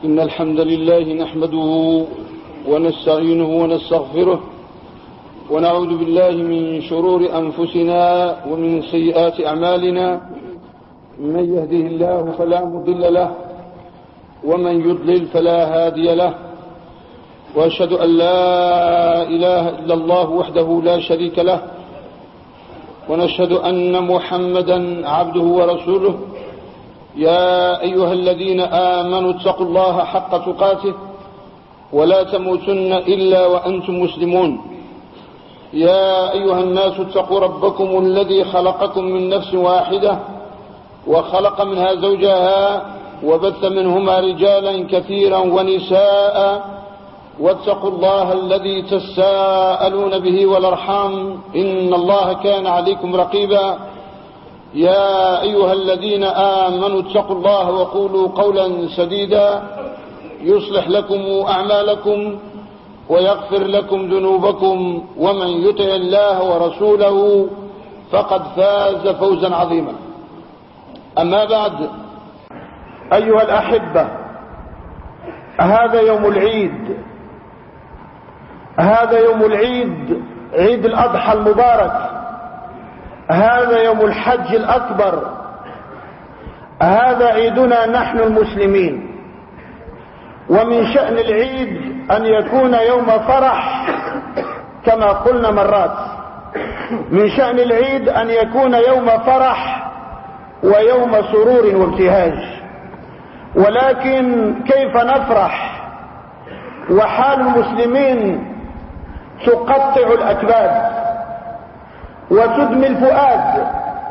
إن الحمد لله نحمده ونستعينه ونستغفره ونعوذ بالله من شرور أنفسنا ومن سيئات أعمالنا. من يهده الله فلا مضل له ومن يضلل فلا هادي له، وأشهد أن لا إله إلا الله وحده لا شريك له، ونشهد أن محمدا عبده ورسوله. يا أيها الذين آمنوا اتقوا الله حق تقاته ولا تموتن إلا وأنتم مسلمون. يا أيها الناس اتقوا ربكم الذي خلقكم من نفس واحدة وخلق منها زوجها وبث منهما رجالا كثيرا ونساء، واتقوا الله الذي تساءلون به والأرحام إن الله كان عليكم رقيبا. يا أيها الذين آمنوا اتقوا الله وقولوا قولا سديدا يصلح لكم أعمالكم ويغفر لكم ذنوبكم، ومن يطع الله ورسوله فقد فاز فوزا عظيما. أما بعد، أيها الأحبة، هذا يوم العيد، هذا يوم العيد، عيد الأضحى المبارك، هذا يوم الحج الأكبر، هذا عيدنا نحن المسلمين. ومن شأن العيد أن يكون يوم فرح كما قلنا مرات، من شأن العيد أن يكون يوم فرح ويوم سرور وابتهاج. ولكن كيف نفرح وحال المسلمين تقطع الأكباد وتدمي الفؤاد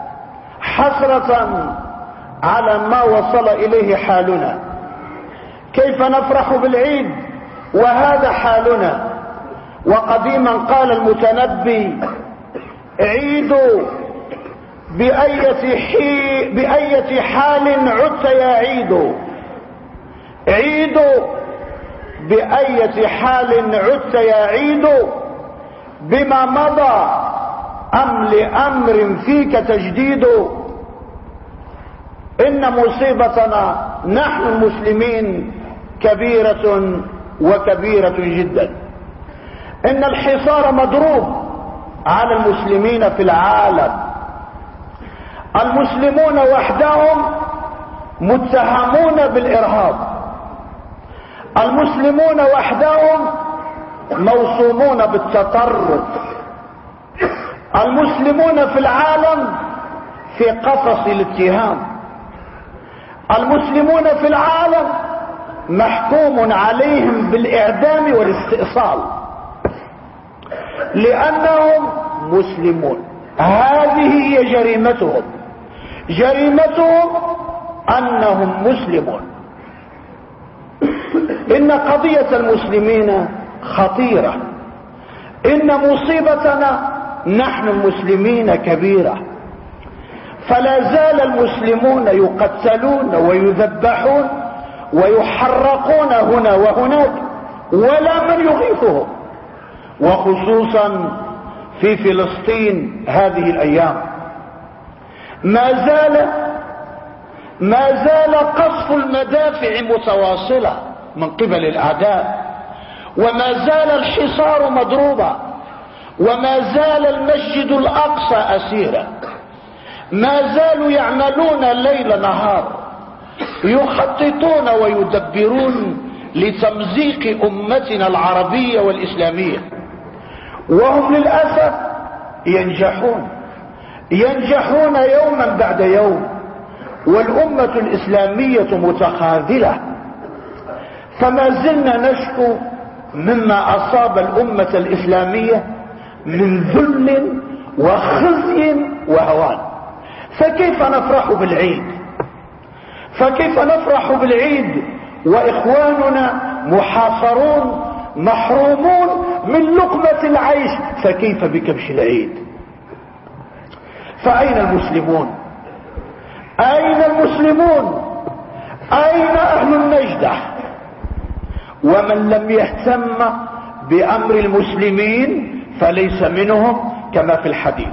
حسرة على ما وصل إليه حالنا؟ كيف نفرح بالعيد وهذا حالنا؟ وقديما قال المتنبي: عيدوا بأية حال عدت يا عيد، عيدوا بأية حال عدت يا عيد، بما مضى أم لأمر فيك تجديد. إن مصيبتنا نحن المسلمين كبيرة وكبيرة جدا. إن الحصار مضروب على المسلمين في العالم. المسلمون وحدهم متهمون بالإرهاب، المسلمون وحدهم موصومون بالتطرف، المسلمون في العالم في قفص الاتهام، المسلمون في العالم محكوم عليهم بالإعدام والاستئصال لأنهم مسلمون. هذه هي جريمتهم، جريمتهم أنهم مسلمون. إن قضية المسلمين خطيرة، إن مصيبتنا نحن المسلمين كبيرة. فلا زال المسلمون يقتلون ويذبحون ويحرقون هنا وهناك ولا من يغيثهم، وخصوصا في فلسطين هذه الأيام ما زال قصف المدافع متواصلة من قبل الأعداء، وما زال الحصار مضروبا، وما زال المسجد الأقصى أسيرا، ما زالوا يعملون ليل نهار يخططون ويدبرون لتمزيق أمتنا العربية والإسلامية، وهم للأسف ينجحون يوما بعد يوم، والأمة الإسلامية متخاذلة. فما زلنا نشكو مما أصاب الأمة الإسلامية من ذل وخزي وهوان. فكيف نفرح بالعيد؟ فكيف نفرح بالعيد وإخواننا محاصرون محرومون من لقمة العيش؟ فكيف بكبش العيد؟ فأين المسلمون؟ أين المسلمون؟ أين أهل النجدة؟ ومن لم يهتم بأمر المسلمين فليس منهم كما في الحديث.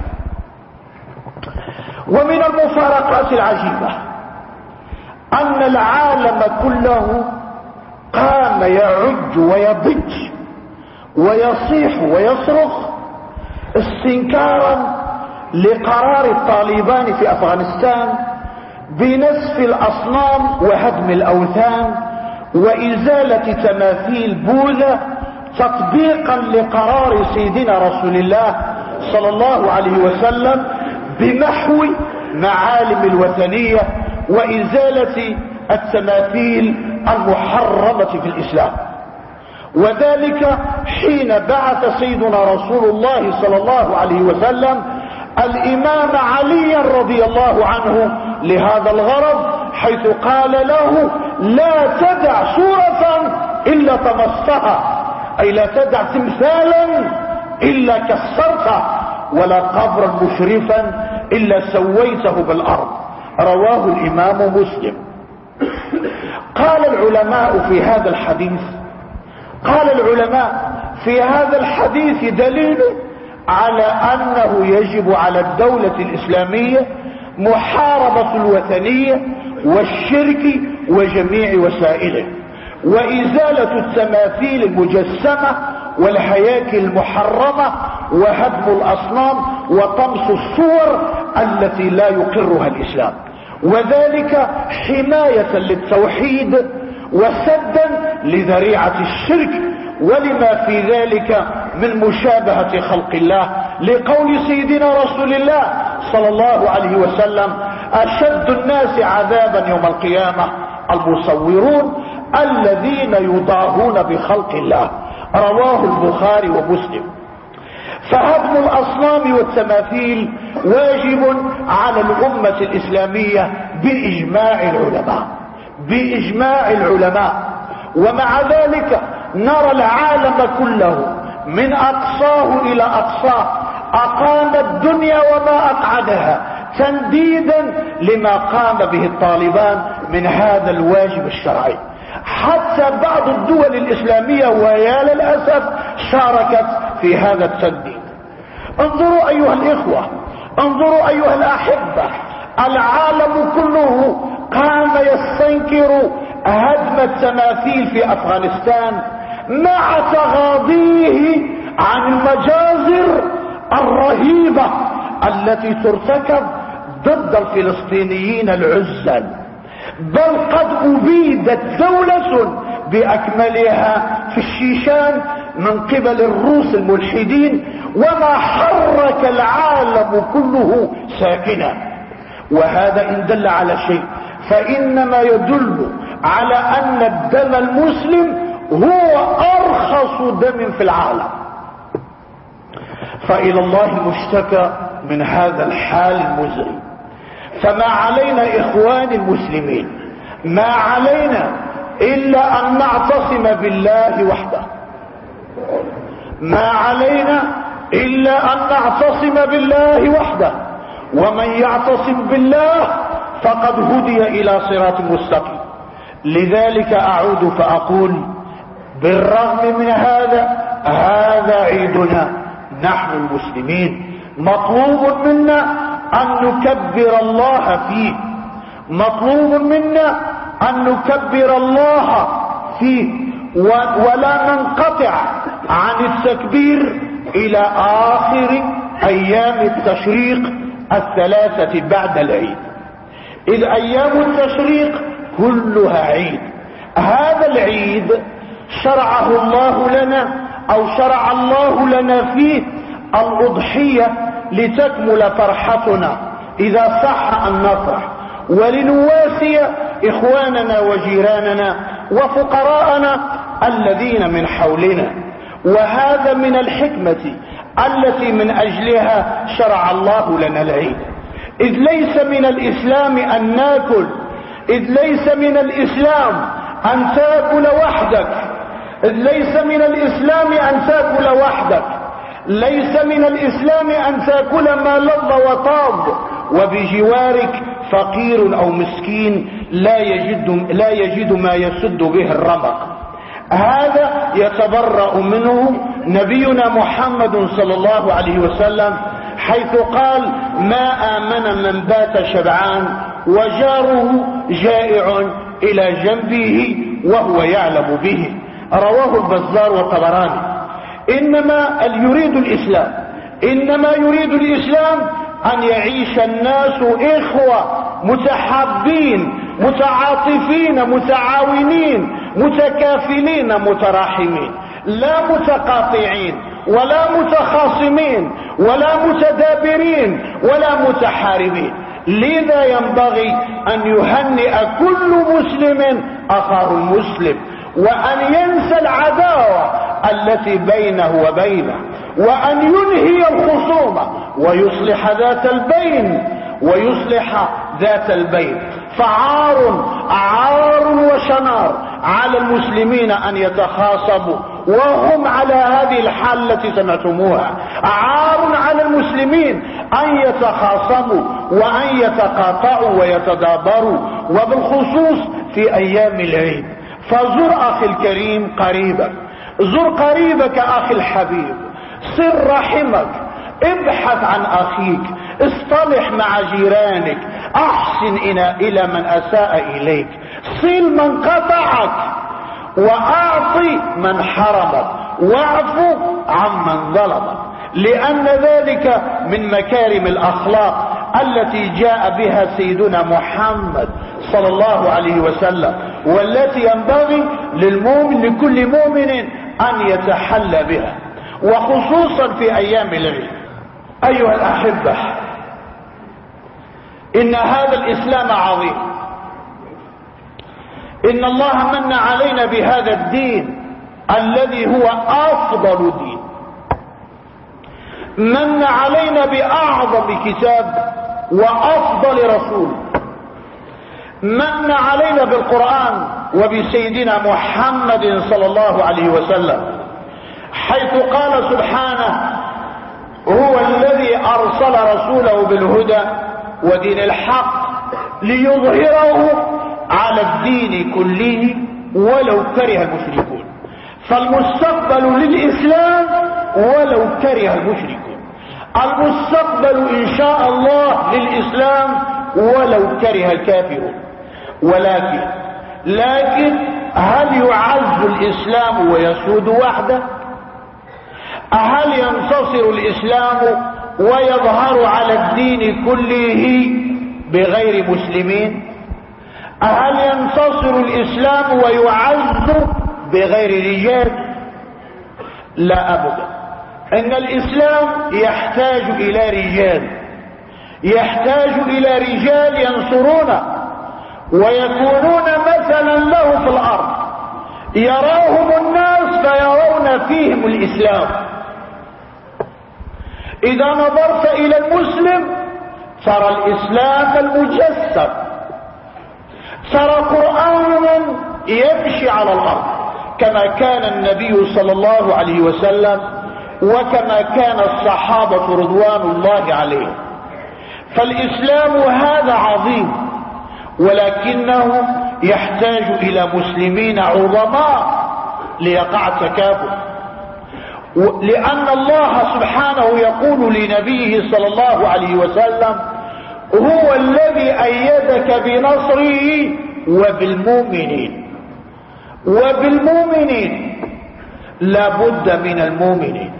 ومن المفارقات العجيبة أن العالم كله قام يعج ويضج ويصيح ويصرخ استنكارا لقرار الطالبان في أفغانستان بنسف الأصنام وهدم الأوثان وإزالة تماثيل بوذا، تطبيقا لقرار سيدنا رسول الله صلى الله عليه وسلم بمحو معالم الوثنية وإزالة التماثيل المحرمة في الإسلام. وذلك حين بعث سيدنا رسول الله صلى الله عليه وسلم الإمام علي رضي الله عنه لهذا الغرض، حيث قال له: لا تدع صورة إلا طمستها، أي لا تدع تمثالا إلا كسرته، ولا قبرا مشرفا إلا سويته بالأرض. رواه الإمام مسلم. قال العلماء في هذا الحديث دليل على أنه يجب على الدولة الإسلامية محاربة الوثنية والشرك وجميع وسائله، وإزالة التماثيل المجسمة والهياكل المحرمة وهدم الأصنام وطمس الصور التي لا يقرها الإسلام، وذلك حماية للتوحيد وسدا لذريعة الشرك، ولما في ذلك من مشابهة خلق الله، لقول سيدنا رسول الله صلى الله عليه وسلم: أشد الناس عذابا يوم القيامة المصورون الذين يضاهون بخلق الله. رواه البخاري ومسلم. فهدم الأصنام والتماثيل واجب على الأمة الإسلامية بإجماع العلماء. ومع ذلك نرى العالم كله من أقصاه إلى أقصاه أقام الدنيا وما أقعدها تنديدا لما قام به الطالبان من هذا الواجب الشرعي. حتى بعض الدول الإسلامية ويا للأسف شاركت في هذا التنديد. انظروا أيها الإخوة، انظروا أيها الأحبة، العالم كله قام يستنكر هدم التماثيل في أفغانستان مع تغاضيه عن المجازر الرهيبة التي ترتكب ضد الفلسطينيين العزل، بل قد أبيدت دولة بأكملها في الشيشان من قبل الروس الملحدين، وما حرك العالم كله ساكنا. وهذا إن دل على شيء فإنما يدل على أن الدم المسلم هو أرخص دم في العالم. فإلى الله المشتكى من هذا الحال المزري. فما علينا إخواني المسلمين، ما علينا إلا أن نعتصم بالله وحده، ما علينا إلا أن نعتصم بالله وحده، ومن يعتصم بالله فقد هدي إلى صراط مستقيم. لذلك أعود فأقول: بالرغم من هذا عيدنا نحن المسلمين، مطلوب منا أن نكبر الله فيه، مطلوب منا أن نكبر الله فيه، ولا ننقطع عن التكبير إلى آخر أيام التشريق الثلاثة بعد العيد، إذ أيام التشريق كلها عيد. هذا العيد شرع الله لنا فيه الأضحية لتكمل فرحتنا إذا صح أن نفرح، ولنواسي إخواننا وجيراننا وفقراءنا الذين من حولنا. وهذا من الحكمة التي من أجلها شرع الله لنا العيد، إذ ليس من الإسلام أن ناكل، إذ ليس من الإسلام أن تاكل وحدك، إذ ليس من الإسلام أن تاكل وحدك، ليس من الإسلام أن تاكل ما لظ وطاب وبجوارك فقير أو مسكين لا يجد ما يسد به الرمق. هذا يتبرأ منه نبينا محمد صلى الله عليه وسلم، حيث قال: ما آمن من بات شبعان وجاره جائع إلى جنبه وهو يعلم به. رواه البزار والطبراني. إنما يريد الإسلام أن يعيش الناس إخوة متحابين متعاطفين متعاونين متكافلين متراحمين، لا متقاطعين ولا متخاصمين ولا متدابرين ولا متحاربين. لذا ينبغي أن يهنئ كل مسلم أخاه المسلم، وأن ينسى العداوة التي بينه وبينه، وأن ينهي الخصومة ويصلح ذات البين. عار وشنار على المسلمين أن يتخاصموا وهم على هذه الحال التي سمعتموها. عار على المسلمين أن يتخاصموا وأن يتقاطعوا ويتدابروا، وبالخصوص في أيام العيد. فزر أخي الكريم قريبك، زر قريبك أخي الحبيب، صل رحمك، ابحث عن أخيك، اصطلح مع جيرانك، احسن الى من اساء اليك، صل من قطعك، واعطي من حرمك، واعفو عمن ظلمك، لان ذلك من مكارم الاخلاق التي جاء بها سيدنا محمد صلى الله عليه وسلم، والتي ينبغي لكل مؤمن ان يتحلى بها، وخصوصا في ايام العيد. ايها الاحبة، إن هذا الإسلام عظيم. إن الله من علينا بهذا الدين الذي هو أفضل دين، من علينا بأعظم كتاب وأفضل رسول، من علينا بالقرآن وبسيدنا محمد صلى الله عليه وسلم، حيث قال سبحانه: هو الذي أرسل رسوله بالهدى ودين الحق ليظهره على الدين كله ولو كره المشركون. فالمستقبل للإسلام ولو كره المشركون، المستقبل إن شاء الله للإسلام ولو كره الكافرون. لكن هل يعز الإسلام ويسود وحده؟ هل ينتصر الإسلام ويظهر على الدين كله بغير مسلمين؟ هل ينتصر الإسلام ويعز بغير رجال؟ لا أبدا. إن الإسلام يحتاج إلى رجال ينصرونه ويكونون مثلا له في الأرض، يراهم الناس فيرون فيهم الإسلام. إذا نظرت إلى المسلم ترى الإسلام المجسد، ترى قرآنا يمشي على الأرض كما كان النبي صلى الله عليه وسلم وكما كان الصحابة رضوان الله عليهم. فالإسلام هذا عظيم، ولكنه يحتاج إلى مسلمين عظماء ليقع التكافؤ، لأن الله سبحانه يقول لنبيه صلى الله عليه وسلم: هو الذي أيدك بنصره وبالمؤمنين لا بد من المؤمنين.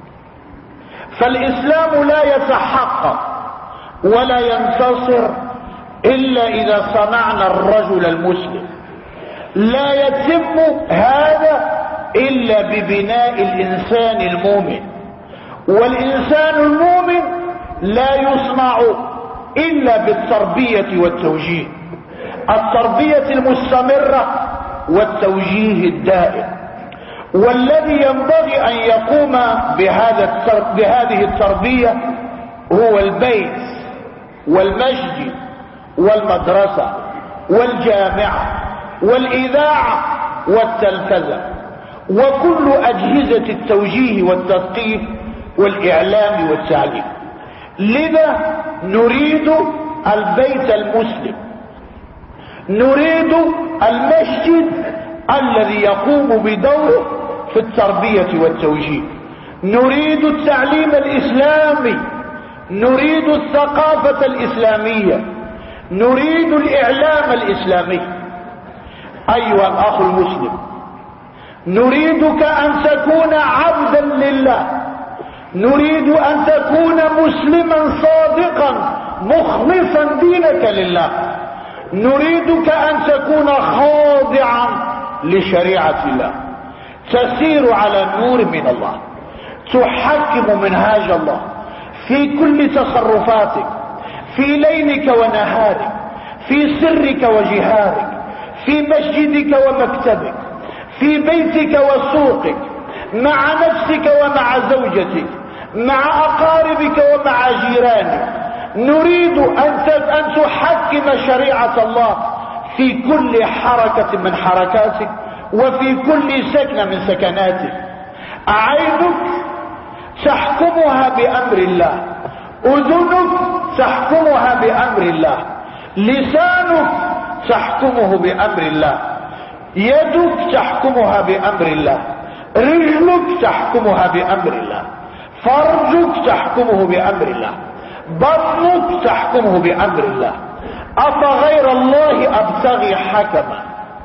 فالإسلام لا يتحقق ولا ينتصر إلا إذا صنعنا الرجل المسلم. لا يتم هذا إلا ببناء الإنسان المؤمن، والإنسان المؤمن لا يصنع إلا بالتربية والتوجيه، التربية المستمرة والتوجيه الدائم. والذي ينبغي أن يقوم بهذه التربية هو البيت والمسجد والمدرسة والجامعة والإذاعة والتلفزة وكل أجهزة التوجيه والتثقيف والإعلام والتعليم. لذا نريد البيت المسلم، نريد المسجد الذي يقوم بدوره في التربية والتوجيه، نريد التعليم الإسلامي، نريد الثقافة الإسلامية، نريد الإعلام الإسلامي. أيها الأخ المسلم، نريدك أن تكون عبدا لله، نريد أن تكون مسلما صادقا مخلصا دينك لله، نريدك أن تكون خاضعا لشريعة الله، تسير على نور من الله، تحكم منهاج الله في كل تصرفاتك، في ليلك ونهارك، في سرك وجهارك، في مسجدك ومكتبك، في بيتك وسوقك، مع نفسك ومع زوجتك، مع أقاربك ومع جيرانك. نريد أن تحكم شريعة الله في كل حركة من حركاتك وفي كل سكنة من سكناتك. عينك تحكمها بأمر الله، أذنك تحكمها بأمر الله، لسانك تحكمه بأمر الله، يدك تحكمها بأمر الله، رجلك تحكمها بأمر الله، فرجك تحكمه بأمر الله، بطنك تحكمه بأمر الله. أفغير الله أبتغي حكما،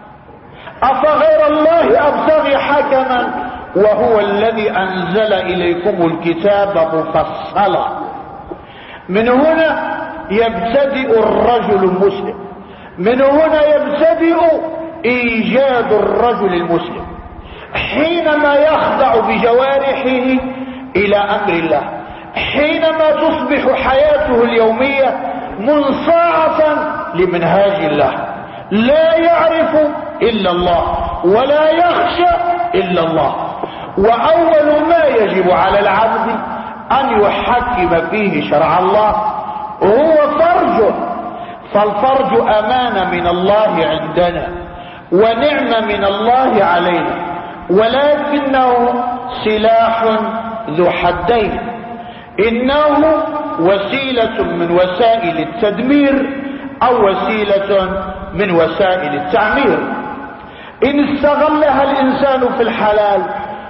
أفغير الله أبتغي حكما وهو الذي أنزل إليكم الكتاب مفصلا. من هنا يبتدئ الرجل المسلم، من هنا يبتدئ إيجاد الرجل المسلم، حينما يخضع بجوارحه إلى أمر الله، حينما تصبح حياته اليومية منصاعة لمنهاج الله، لا يعرف إلا الله ولا يخشى إلا الله. وأول ما يجب على العبد أن يحكم فيه شرع الله هو فرجه، فالفرج أمانة من الله عندنا ونعمة من الله علينا، ولكنه سلاح ذو حدين، إنه وسيلة من وسائل التدمير أو وسيلة من وسائل التعمير. إن استغلها الإنسان في الحلال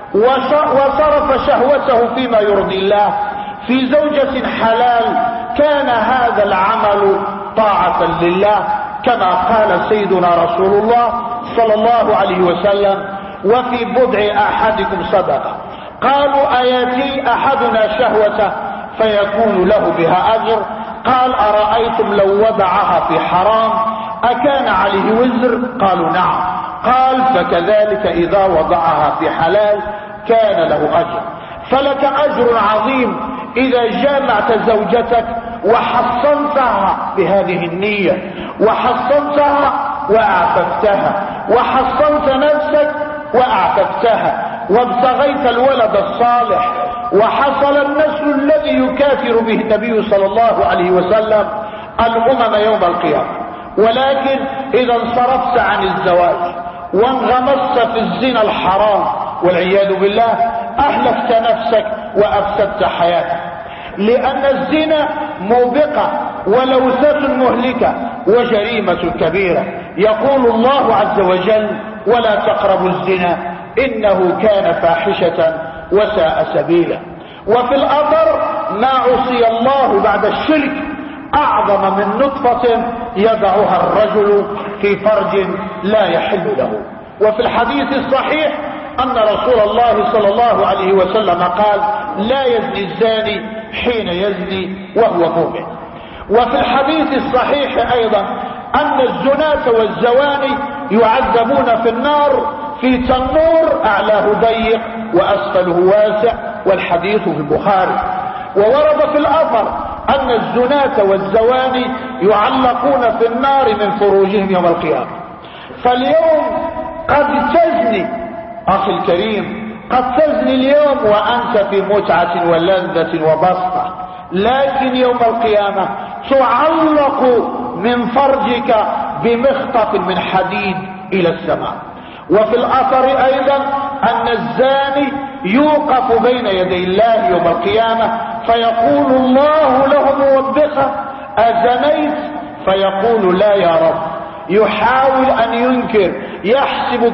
وصرف شهوته فيما يرضي الله في زوجة حلال كان هذا العمل طاعة لله، كما قال سيدنا رسول الله صلى الله عليه وسلم: وفي بضع أحدكم صدقة. قالوا: أياتي أحدنا شهوته فيكون له بها أجر؟ قال: أرأيتم لو وضعها في حرام أكان عليه وزر؟ قالوا: نعم. قال: فكذلك إذا وضعها في حلال كان له أجر. فلك أجر عظيم إذا جامعت زوجتك وحصنتها بهذه النية، وحصنتها وأعففتها، وحصنت نفسك وأعففتها، وابتغيت الولد الصالح، وحصل النسل الذي يكافر به النبي صلى الله عليه وسلم الأمم يوم القيامة. ولكن إذا انصرفت عن الزواج وانغمست في الزنا الحرام والعياذ بالله أهلكت نفسك وأفسدت حياتك، لأن الزنا موبقة ولوثة مهلكة وجريمة كبيرة. يقول الله عز وجل: ولا تقربوا الزنا إنه كان فاحشة وساء سبيلا. وفي الأثر: ما عصي الله بعد الشرك أعظم من نطفة يضعها الرجل في فرج لا يحل له. وفي الحديث الصحيح أن رسول الله صلى الله عليه وسلم قال: لا يزني الزاني حين يزني وهو مؤمن. وفي الحديث الصحيح أيضا أن الزناة والزواني يعذبون في النار في تنور أعلاه ضيق وأسفله واسع، والحديث في البخاري. وورد في الأثر أن الزناة والزواني يعلقون في النار من فروجهم يوم القيامة. فاليوم قد تزني أخي الكريم، قد تزني اليوم وأنت في متعة ولذة وبسطة، لكن يوم القيامة تعلق من فرجك بمخطف من حديد إلى السماء. وفي الأثر أيضا أن الزاني يوقف بين يدي الله يوم القيامة فيقول الله له موبخة: أزنيت؟ فيقول: لا يا رب. يحاول أن ينكر، يحسب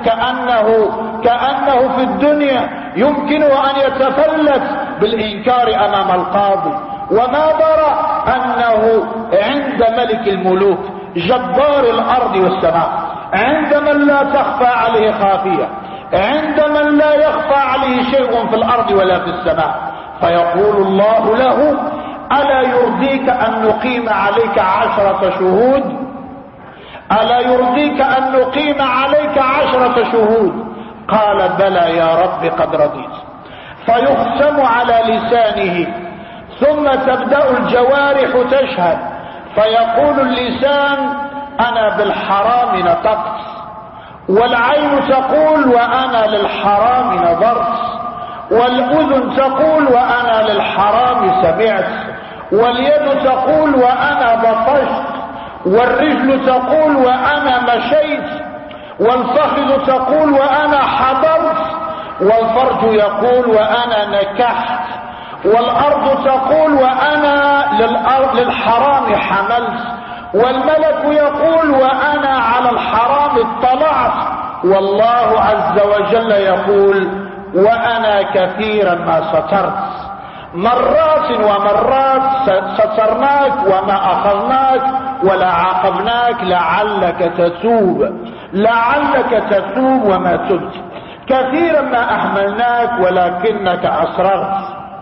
كأنه في الدنيا يمكنه أن يتفلت بالإنكار أمام القاضي، وما درى أنه عند ملك الملوك جبار الأرض والسماء، عند من لا تخفى عليه خافية، عند من لا يخفى عليه شيء في الأرض ولا في السماء. فيقول الله له: ألا يرضيك أن نقيم عليك 10 شهود؟ ألا يرضيك أن نقيم عليك 10 شهود؟ قال: بلى يا رب قد رضيت. فيختم على لسانه، ثم تبدأ الجوارح تشهد، فيقول اللسان: أنا بالحرام نطقت، والعين تقول: وأنا للحرام نظرت، والأذن تقول: وأنا للحرام سمعت، واليد تقول: وأنا بطشت، والرجل تقول: وأنا مشيت، والفخذ تقول: وأنا حضرت، والفرج يقول: وأنا نكحت، والأرض تقول: وأنا للحرام حملت، والملك يقول: وأنا على الحرام اطلعت، والله عز وجل يقول: وأنا كثيرا ما سترت. مرات ومرات سترناك وما أخذناك ولا عاقبناك لعلك تتوب، لعلك تتوب وما تبت. كثيرا ما أحملناك ولكنك أصررت.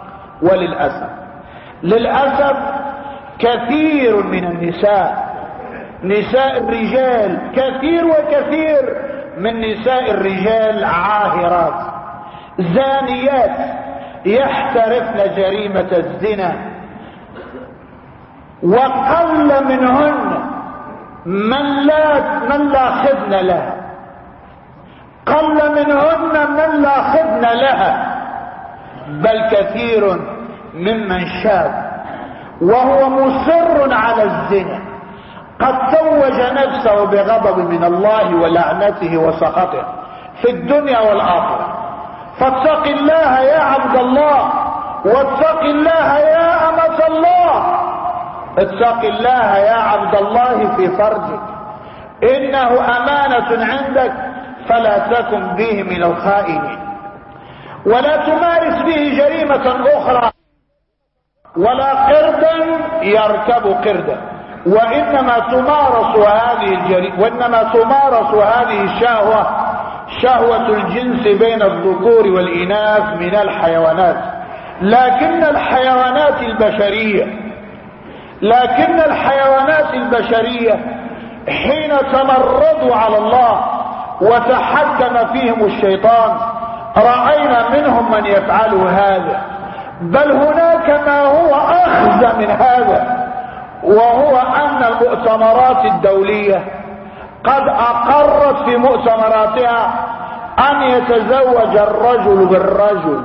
للأسف كثير من النساء، نساء الرجال، كثير وكثير من نساء الرجال عاهرات زانيات يحترفن جريمة الزنا، وقل منهن من لا خذن لها، قل منهن من لا خذن لها، بل كثير ممن شاب وهو مصر على الزنا قد توج نفسه بغضب من الله ولعنته وسخطه في الدنيا والآخرة. فاتق الله يا عبد الله، واتق الله يا أمة الله، اتق الله يا عبد الله في فرجك، إنه أمانة عندك، فلا تكن به من الخائنين، ولا تمارس به جريمة أخرى، ولا قردا يركب قردا. وإنما تمارس هذه الشهوة، شهوة الجنس بين الذكور والإناث من الحيوانات. لكن الحيوانات البشرية حين تمردوا على الله وتحكم فيهم الشيطان رأينا منهم من يفعل هذا، بل هناك ما هو أخزى من هذا، وهو أن المؤتمرات الدولية قد أقرت في مؤتمراتها أن يتزوج الرجل بالرجل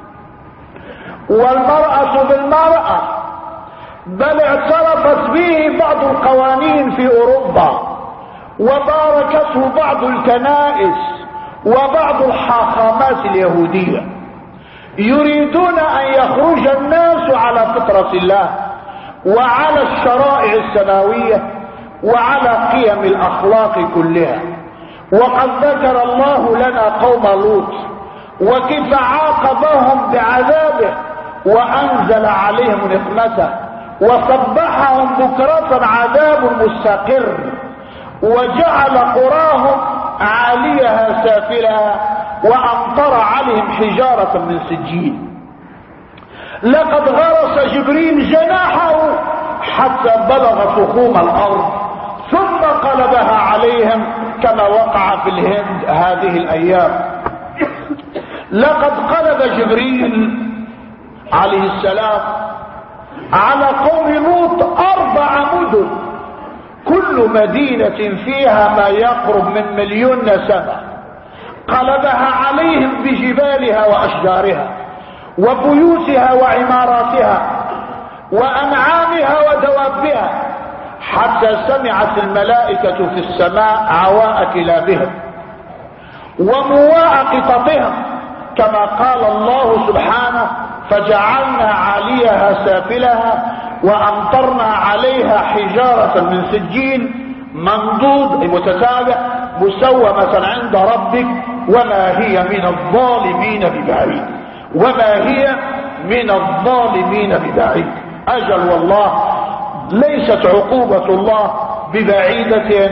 والمرأة بالمرأة، بل اعترفت به بعض القوانين في أوروبا، وباركته بعض الكنائس وبعض الحاخامات اليهودية. يريدون أن يخرج الناس على فطرة الله وعلى الشرائع السماوية وعلى قيم الأخلاق كلها. وقد ذكر الله لنا قوم لوط وكيف عاقبهم بعذابه وأنزل عليهم نقمته، وصبحهم بكرة عذاب مستقر، وجعل قراهم عاليها سافلها، وأمطر عليهم حجارة من سجيل. لقد غرس جبريل جناحه حتى بلغ فخوم الأرض، ثم قلبها عليهم كما وقع في الهند هذه الأيام. لقد قلب جبريل عليه السلام على قوم لوط 4 مدن، كل مدينة فيها ما يقرب من 1,000,000 نسمة، قلبها عليهم بجبالها وأشجارها وبيوتها وعماراتها وأنعامها ودوابها، حتى سمعت الملائكة في السماء عواء كلابهم ومواء قططهم، كما قال الله سبحانه: فجعلنا عليها سافلها وأمطرنا عليها حجارة من سجيل منضود متتابع مسومة عند ربك وما هي من الظالمين ببعيد، وما هي من الظالمين ببعيد. أجل والله ليست عقوبة الله ببعيدة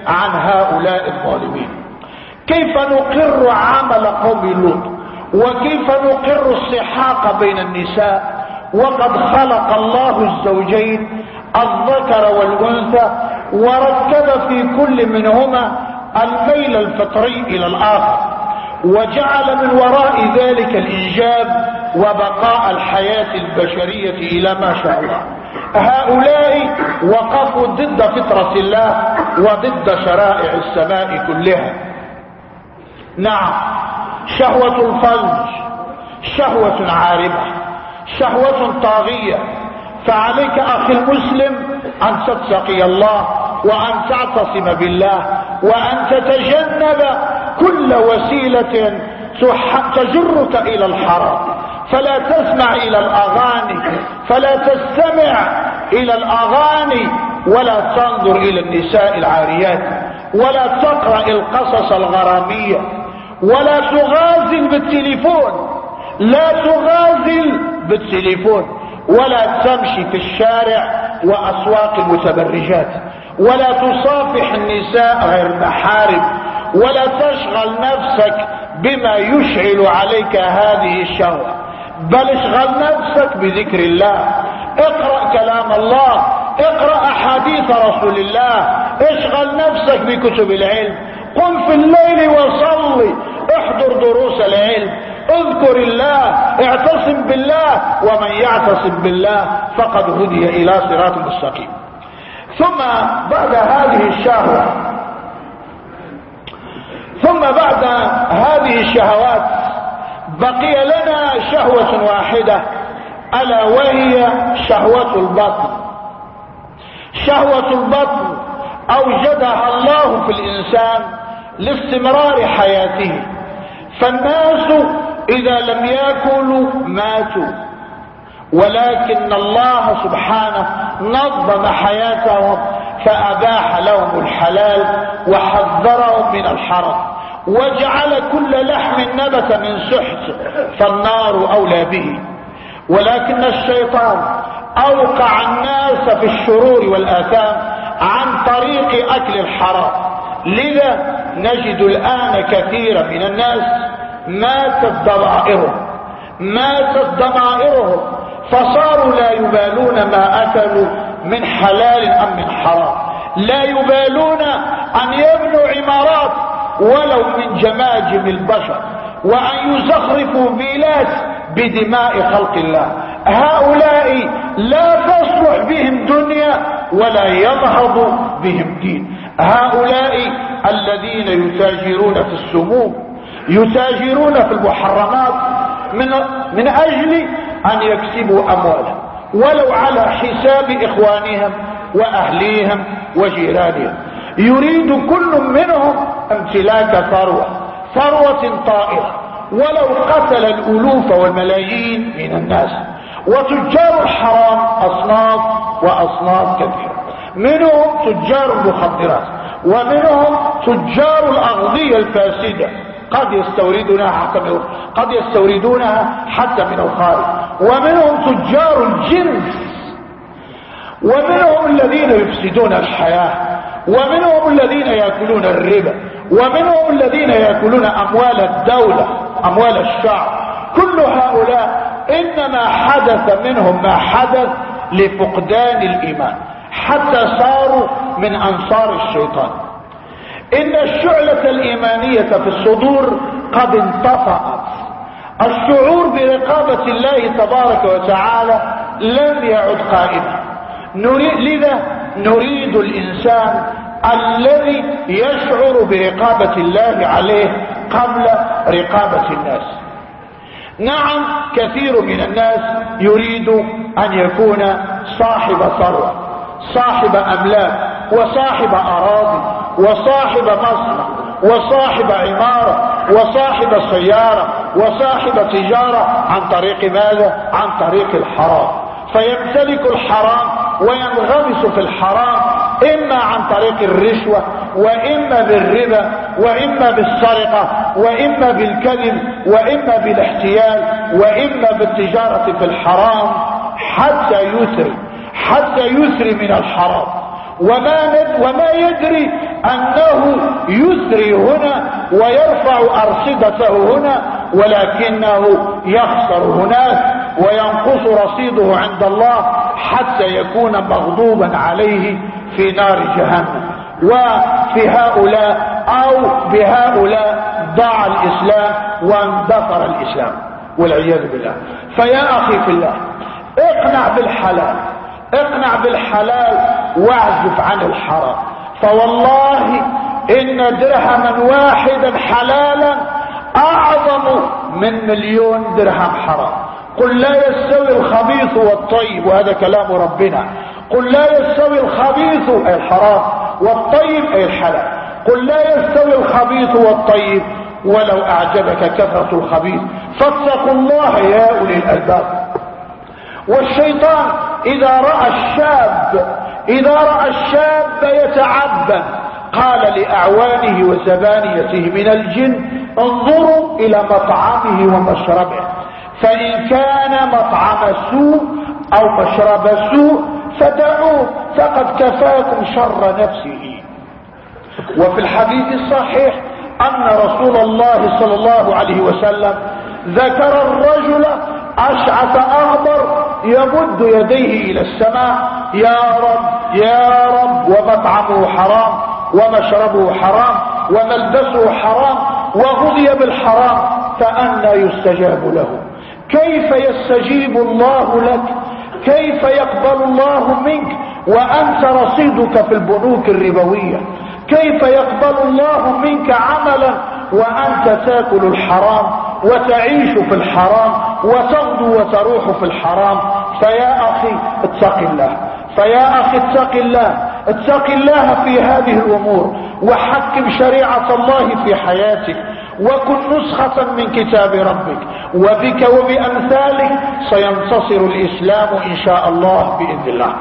عن هؤلاء الظالمين. كيف نقر عمل قوم لوط، وكيف نقر السحاق بين النساء وقد خلق الله الزوجين الذكر والأنثى وركب في كل منهما الميل الفطري إلى الآخر، وجعل من وراء ذلك الإنجاب وبقاء الحياة البشرية إلى ما شاء الله. هؤلاء وقفوا ضد فطرة الله وضد شرائع السماء كلها. نعم، شهوة الفرج شهوة عارمة، شهوة طاغية، فعليك أخي المسلم أن تتقي الله وأن تعتصم بالله وأن تتجنب كل وسيلة تجرك إلى الحرام. فلا تسمع إلى الأغاني، فلا تستمع إلى الأغاني، ولا تنظر إلى النساء العاريات، ولا تقرأ القصص الغرامية، ولا تغازل بالتليفون، لا تغازل بالتليفون، ولا تمشي في الشارع وأسواق المتبرجات، ولا تصافح النساء غير المحارم، ولا تشغل نفسك بما يشعل عليك هذه الشهوة، بل اشغل نفسك بذكر الله، اقرأ كلام الله، اقرأ أحاديث رسول الله، اشغل نفسك بكتب العلم، قم في الليل وصلي، احضر دروس العلم، اذكر الله، اعتصم بالله، ومن يعتصم بالله فقد هدي إلى صراط مستقيم. ثم بعد هذه الشهوات بقي لنا شهوة واحدة، ألا وهي شهوة البطن. شهوة البطن أوجدها الله في الإنسان لاستمرار حياته، فالناس إذا لم يأكلوا ماتوا، ولكن الله سبحانه نظم حياتهم فأباح لهم الحلال وحذرهم من الحرام، وجعل كل لحم نبت من سحت فالنار أولى به. ولكن الشيطان أوقع الناس في الشرور والآثام عن طريق أكل الحرام، لذا نجد الآن كثيرا من الناس ماتت ضمائرهم فصاروا لا يبالون ما أكلوا من حلال أم من حرام، لا يبالون أن يبنوا عمارات ولو من جماجم البشر، وأن يزخرفوا بلاد بدماء خلق الله. هؤلاء لا تصلح بهم دنيا ولا ينهض بهم دين. هؤلاء الذين يتاجرون في السموم، يتاجرون في المحرمات من أجل أن يكسبوا أموالا ولو على حساب إخوانهم وأهليهم وجيرانهم. يريد كل منهم امتلاك ثروة طائرة ولو قتل الألوف والملايين من الناس. وتجار الحرام أصناف وأصناف كثيرة، منهم تجار المخدرات، ومنهم تجار الأغذية الفاسدة قد يستوردونها حتى من الخارج، ومنهم تجار الجنس، ومنهم الذين يفسدون الحياة، ومنهم الذين يأكلون الربا، ومنهم الذين يأكلون أموال الدولة، أموال الشعب. كل هؤلاء إنما حدث منهم ما حدث لفقدان الإيمان، حتى صاروا من أنصار الشيطان. إن الشعلة الإيمانية في الصدور قد انطفأت، الشعور برقابة الله تبارك وتعالى لم يعد قائما. لذا نريد الإنسان الذي يشعر برقابة الله عليه قبل رقابة الناس. نعم، كثير من الناس يريد أن يكون صاحب ثروة، صاحب أملاك، وصاحب أراضي، وصاحب مصنع، وصاحب عمارة، وصاحب سيارة، وصاحب تجارة. عن طريق ماذا؟ عن طريق الحرام، فيمتلك الحرام وينغمس في الحرام، إما عن طريق الرشوة، وإما بالربا، وإما بالسرقة، وإما بالكذب، وإما بالاحتيال، وإما بالتجارة في الحرام، حتى يسري من الحرام. وما يدري أنه يسري هنا ويرفع أرصدته هنا، ولكنه يخسر هناك وينقص رصيده عند الله حتى يكون مغضوبا عليه في نار جهنم. وفي هؤلاء أو بهؤلاء ضاع الإسلام واندثر الإسلام والعياذ بالله. فيا أخي في الله، اقنع بالحلال واعزف عن الحرام، فوالله إن درهما واحدا حلالا أعظم من 1,000,000 درهم حرام. قل لا يستوي الخبيث والطيب، وهذا كلام ربنا. قل لا يستوي الخبيث أي الحرام والطيب أي الحلال. قل لا يستوي الخبيث والطيب ولو أعجبك كثرة الخبيث فاتقوا الله يا أولي الألباب. والشيطان إذا رأى الشاب يتعبد قال لأعوانه وزبانيته من الجن انظروا إلى مطعمه ومشربه، فإن كان مطعم سوء أو مشرب سوء فدعوه فقد كفاكم شر نفسه. وفي الحديث الصحيح أن رسول الله صلى الله عليه وسلم ذكر الرجل أشعث أغبر يمد يديه إلى السماء يا رب يا رب، ومطعمه حرام ومشربه حرام وملبسه حرام وغذي بالحرام، فأنى يستجاب له؟ كيف يستجيب الله لك؟ كيف يقبل الله منك وأنت رصيدك في البنوك الربوية؟ كيف يقبل الله منك عملا وأنت تأكل الحرام وتعيش في الحرام وتغدو وتروح في الحرام؟ فيا أخي اتق الله، فيا أخي اتق الله، اتق الله في هذه الأمور وحكم شريعة الله في حياتك وكن نسخة من كتاب ربك، وبك وبأمثالك سينتصر الإسلام إن شاء الله بإذن الله.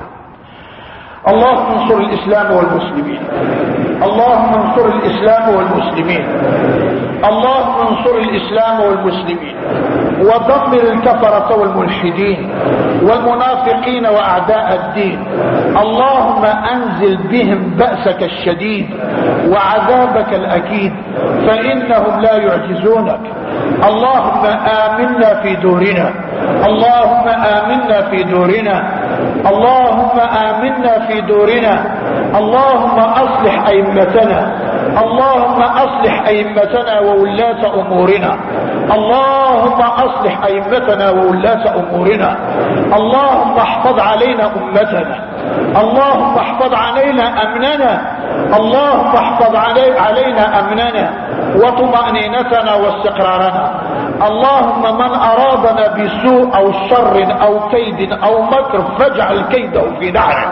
اللهم انصر الإسلام والمسلمين، اللهم انصر الإسلام والمسلمين، اللهم انصر الإسلام والمسلمين، ودمر الكفرة والملحدين والمنافقين وأعداء الدين. اللهم أنزل بهم بأسك الشديد وعذابك الأكيد فإنهم لا يعجزونك. اللهم آمنا في دورنا، اللهم آمنا في دورنا، اللهم آمنا في دورنا. اللهم أصلح أئمتنا، اللهم أصلح أئمتنا وولاة أمورنا، اللهم أصلح أئمتنا وولاة أمورنا. اللهم احفظ علينا أمتنا، اللهم احفظ علينا أمننا، اللهم احفظ علينا أمننا وطمأنينتنا واستقرارنا. اللهم من أرادنا بسوء أو شر أو كيد أو مكر فاجعل كيده في نحره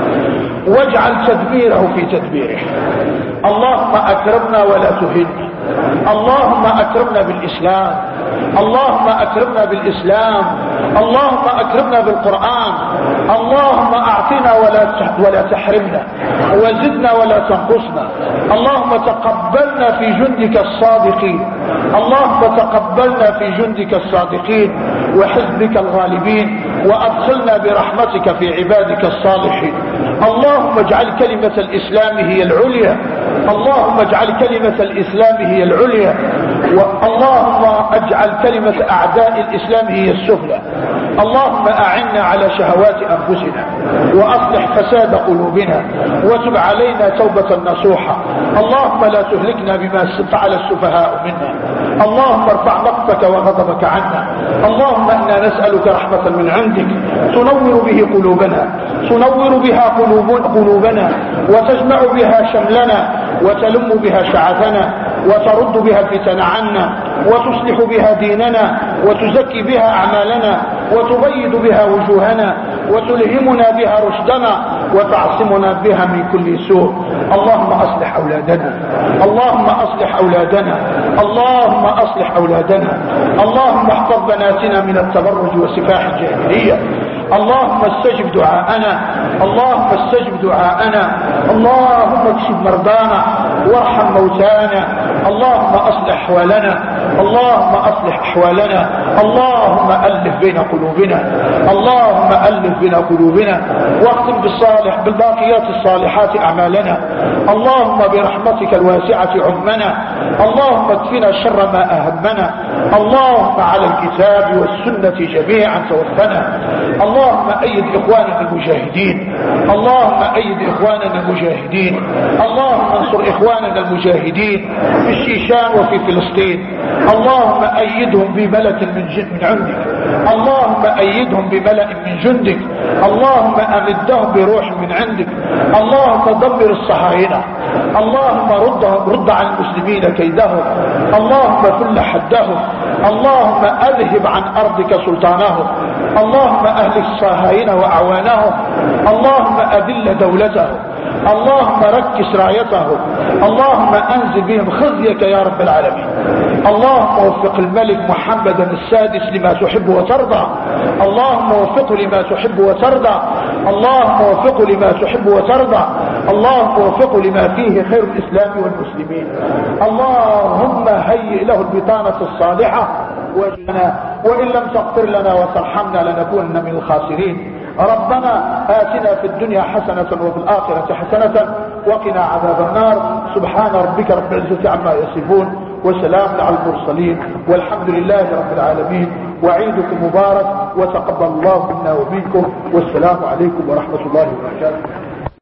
واجعل تدبيره في تدبيره. اللهم أكرمنا ولا تهنا، اللهم أكرمنا بالإسلام، اللهم أكرمنا بالإسلام، اللهم أكرمنا بالقرآن، اللهم أعطنا ولا تحرمنا، وزدنا ولا تنقصنا. اللهم تقبلنا في جندك الصادقين، اللهم تقبلنا في جندك الصادقين وحزبك الغالبين، وأدخلنا برحمتك في عبادك الصالحين. اللهم اجعل كلمة الإسلام هي العليا، اللهم اجعل كلمة الإسلام هي العليا، اللهم اجعل كلمة أعداء الإسلام هي السفلى. اللهم أعنا على شهوات أنفسنا وأصلح فساد قلوبنا وتب علينا توبة نصوحة. اللهم لا تهلكنا بما فعل السفهاء منا، اللهم ارفع مقتك وغضبك عنا. اللهم إنا نسألك رحمة من عندك تنور به قلوبنا، تنور بها قلوبنا وتجمع بها شملنا وتلم بها شعثنا وترد بها الفتن عنا وتصلح بها ديننا وتزكي بها أعمالنا وتبيض بها وجوهنا وتلهمنا بها رشدنا وتعصمنا بها من كل سوء. اللهم أصلح أولادنا، اللهم أصلح أولادنا، اللهم أصلح أولادنا. اللهم احفظ بناتنا من التبرج وسفاح الجاهلية. اللهم استجب دعاءنا، اللهم استجب دعاءنا. اللهم اكشف مرضانا وارحم موتانا اللهم أصلح أحوالنا، اللهم أصلح أحوالنا، اللهم ألف بين قلوبنا، اللهم ألف بين قلوبنا، واختم بالباقيات الصالحات أعمالنا. اللهم برحمتك الواسعة عمنا، اللهم اكفنا شر ما أهمنا، اللهم على الكتاب والسنة جميعا توفنا. اللهم أيد إخواننا المجاهدين، اللهم أيد إخواننا المجاهدين، اللهم انصر إخواننا المجاهدين في الشيشان وفي فلسطين. اللهم أيدهم بملك من عندك، اللهم أيدهم بملأ من جندك، اللهم أمدهم بروح من عندك، اللهم دمر الصهاينة، اللهم رد عن المسلمين كيدهم، اللهم فل حدهم، اللهم أذهب عن أرضك سلطانهم، اللهم أهلك الصهاينة وأعوانهم، اللهم أذل دولتهم، اللهم ركس رايتهم، اللهم أنزل بهم خزيك يا رب العالمين. اللهم وفق الملك محمد السادس لما تحب وترضى، اللهم وفقه لما تحب وترضى، اللهم وفقه لما تحب وترضى، اللهم وفقه لما فيه خير الإسلام والمسلمين. اللهم هيئ له البطانة الصالحة وإن لم تغفر لنا وترحمنا لنكونن من الخاسرين. ربنا آتنا في الدنيا حسنة وفي الآخرة حسنة وقنا عذاب النار. سبحان ربك رب العزة عما يصفون وسلام على المرسلين والحمد لله رب العالمين. وعيدكم مبارك وتقبل الله منا ومنكم، والسلام عليكم ورحمة الله وبركاته.